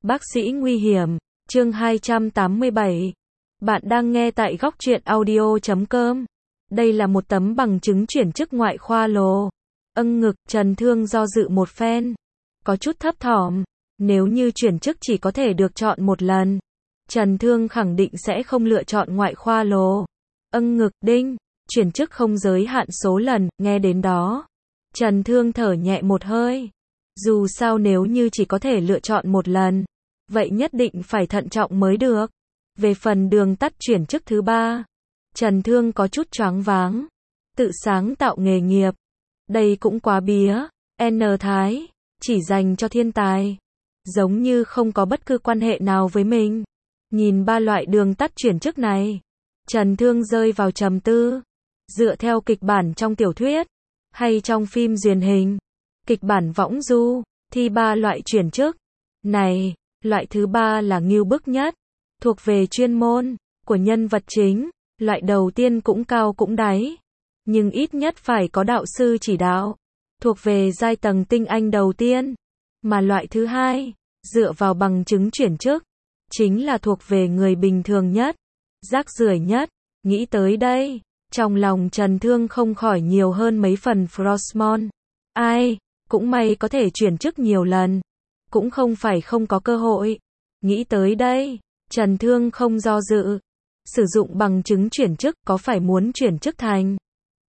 Bác sĩ nguy hiểm, chương 287. Bạn đang nghe tại góc truyện audio.com. Đây là một tấm bằng chứng chuyển chức ngoại khoa lồ. Ngực, Trần Thương do dự một phen. Có chút thấp thỏm. Nếu như chuyển chức chỉ có thể được chọn một lần, Trần Thương khẳng định sẽ không lựa chọn ngoại khoa lồ. Ngực, đinh. Chuyển chức không giới hạn số lần, nghe đến đó. Trần Thương thở nhẹ một hơi. Dù sao nếu như chỉ có thể lựa chọn một lần, vậy nhất định phải thận trọng mới được. Về phần đường tắt chuyển chức thứ ba, Trần Thương có chút choáng váng. Tự sáng tạo nghề nghiệp. Đây cũng quá bía. N Thái, chỉ dành cho thiên tài. Giống như không có bất cứ quan hệ nào với mình. Nhìn ba loại đường tắt chuyển chức này, Trần Thương rơi vào trầm tư. Dựa theo kịch bản trong tiểu thuyết, hay trong phim truyền hình, kịch bản võng du, thì ba loại chuyển chức này, loại thứ ba là ngưu bức nhất, thuộc về chuyên môn của nhân vật chính. Loại đầu tiên cũng cao cũng đáy, nhưng ít nhất phải có đạo sư chỉ đạo, thuộc về giai tầng tinh anh đầu tiên. Mà loại thứ hai, dựa vào bằng chứng chuyển chức, chính là thuộc về người bình thường nhất, rác rưởi nhất. Nghĩ tới đây, trong lòng Trần Thương không khỏi nhiều hơn mấy phần Frostmon. Ai, cũng may có thể chuyển chức nhiều lần, cũng không phải không có cơ hội. Nghĩ tới đây, Trần Thương không do dự. Sử dụng bằng chứng chuyển chức, có phải muốn chuyển chức thành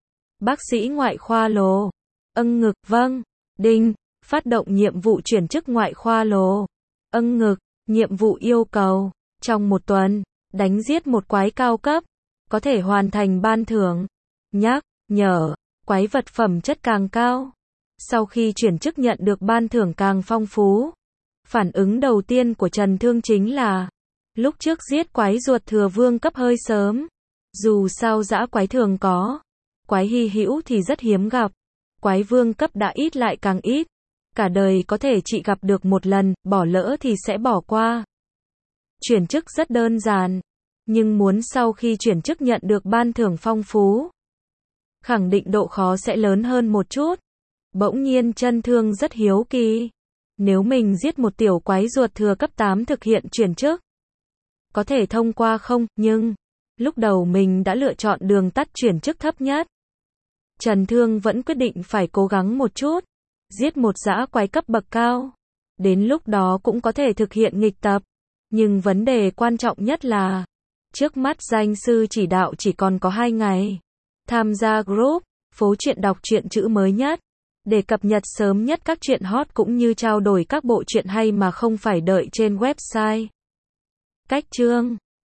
bác sĩ ngoại khoa lồ? Ngực, vâng. Đinh, phát động nhiệm vụ chuyển chức ngoại khoa lồ. Ngực, nhiệm vụ yêu cầu, trong một tuần, đánh giết một quái cao cấp, có thể hoàn thành ban thưởng. Nhắc nhở, quái vật phẩm chất càng cao, sau khi chuyển chức nhận được ban thưởng càng phong phú. Phản ứng đầu tiên của Trần Thương chính là, lúc trước giết quái ruột thừa vương cấp hơi sớm. Dù sao dã quái thường có, quái hy hữu thì rất hiếm gặp. Quái vương cấp đã ít lại càng ít. Cả đời có thể chỉ gặp được một lần, bỏ lỡ thì sẽ bỏ qua. Chuyển chức rất đơn giản, nhưng muốn sau khi chuyển chức nhận được ban thưởng phong phú, khẳng định độ khó sẽ lớn hơn một chút. Bỗng nhiên Trần Thương rất hiếu kỳ. Nếu mình giết một tiểu quái ruột thừa cấp 8 thực hiện chuyển chức, có thể thông qua không? Nhưng, lúc đầu mình đã lựa chọn đường tắt chuyển chức thấp nhất. Trần Thương vẫn quyết định phải cố gắng một chút. Giết một dã quái cấp bậc cao. Đến lúc đó cũng có thể thực hiện nghịch tập. Nhưng vấn đề quan trọng nhất là, trước mắt danh sư chỉ đạo chỉ còn có 2 ngày. Tham gia group, phố truyện đọc truyện chữ mới nhất, để cập nhật sớm nhất các truyện hot cũng như trao đổi các bộ truyện hay mà không phải đợi trên website. Cách chương